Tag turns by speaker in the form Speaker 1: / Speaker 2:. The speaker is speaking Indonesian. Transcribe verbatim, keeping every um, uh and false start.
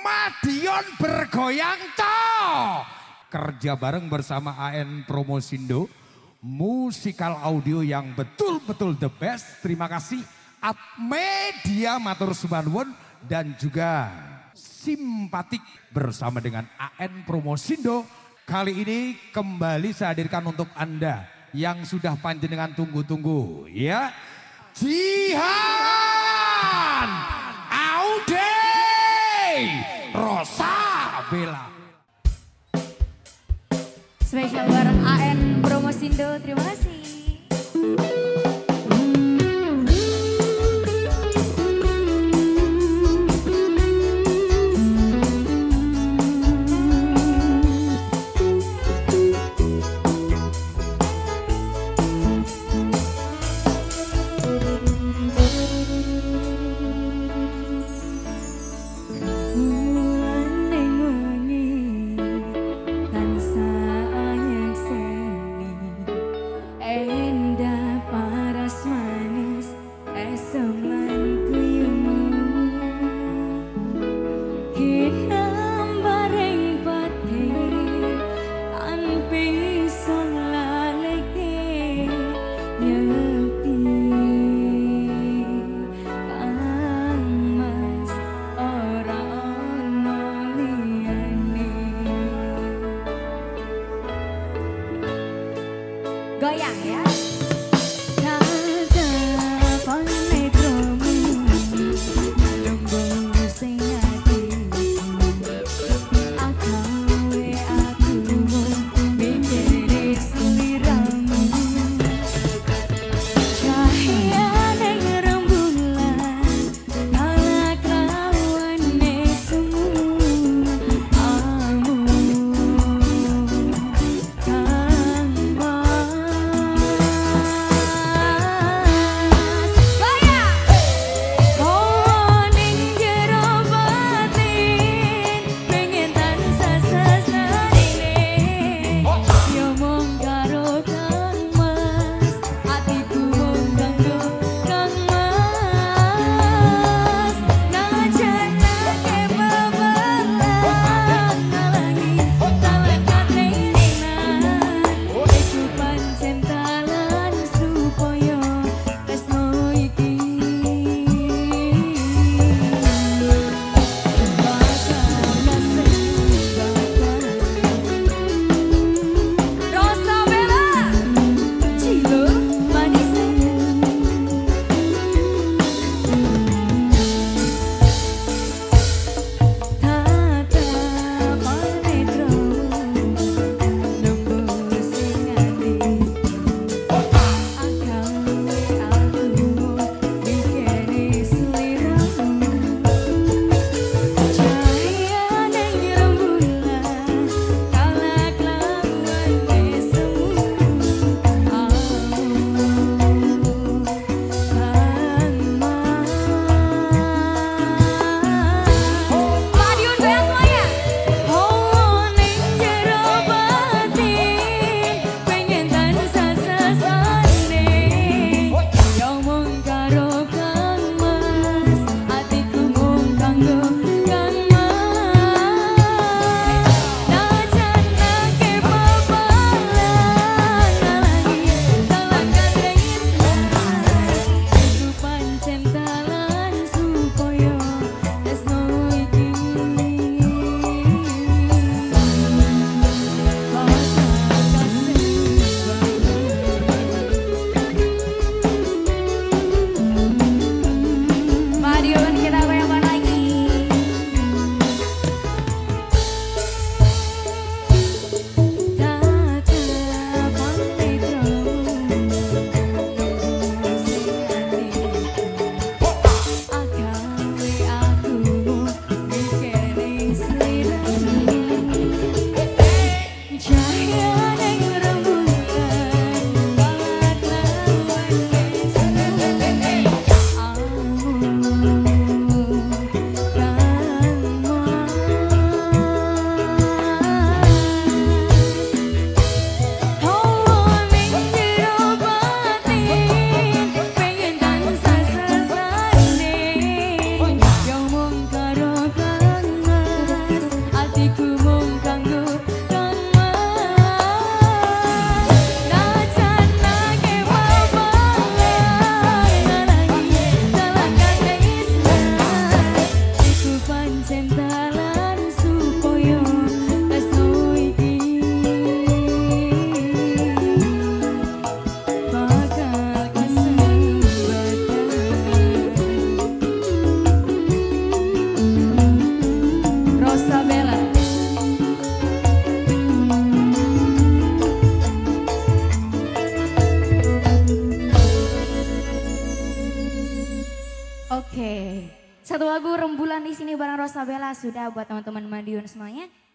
Speaker 1: Madiun bergoyang toh. Kerja bareng bersama A N Promosindo. Musikal audio yang betul-betul the best. Terima kasih Up Media Matur Subanwun dan juga Simpatik bersama dengan A N Promosindo. Kali ini kembali saya hadirkan untuk Anda yang sudah panjenengan tunggu-tunggu ya. Jihan Aude Rosa Bella.
Speaker 2: Spesial bareng A N Promosindo, terima kasih.
Speaker 3: Endah
Speaker 2: Satu lagu rembulan di sini bareng Rosabella sudah buat teman-teman Madiun semuanya.